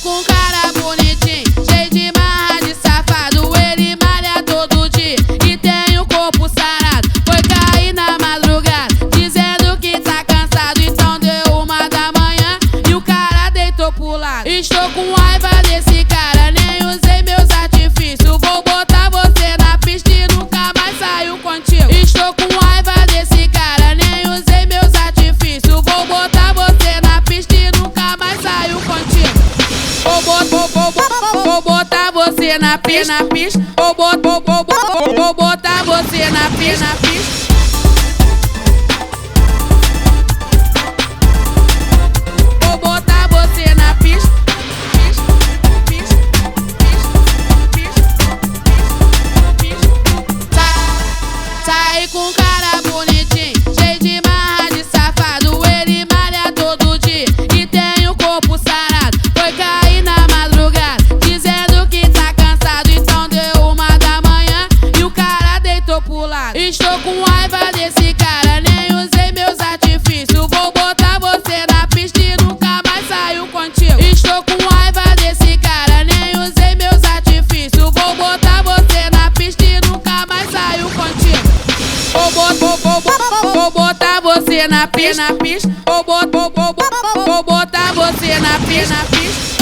com um cara bonitinho, cheio de marra de safado. Ele malha todo dia e tem o corpo sarado. Foi cair na madrugada, dizendo que tá cansado. Então deu 1 da manhã e o cara deitou pro lado. Estou com raiva desse cara, nem usei meus artifícios. Vou botar você na pista e nunca mais saio contigo. Estou com raiva desse cara, nem usei meus artifícios. Vou botar você na pista e nunca mais saio contigo. Vou botar você na pista, vou botar você na pista. Vou botar você na pista. Sai com um cara bonitinho, cheio de marra de safado. Ele malha todo dia e tem o corpo sarado. Foi cair na madrugada, dizendo que tá cansado. Então deu 1 da manhã e o cara deitou pro lado. Estou com raiva desse cara, nem usei meus artifícios. Vou botar você na pista e nunca mais saio contigo. Estou com raiva desse cara, nem usei meus artifícios. Vou botar você na pista e nunca mais saio contigo. Vou botar você na pista, vou botar você na pista.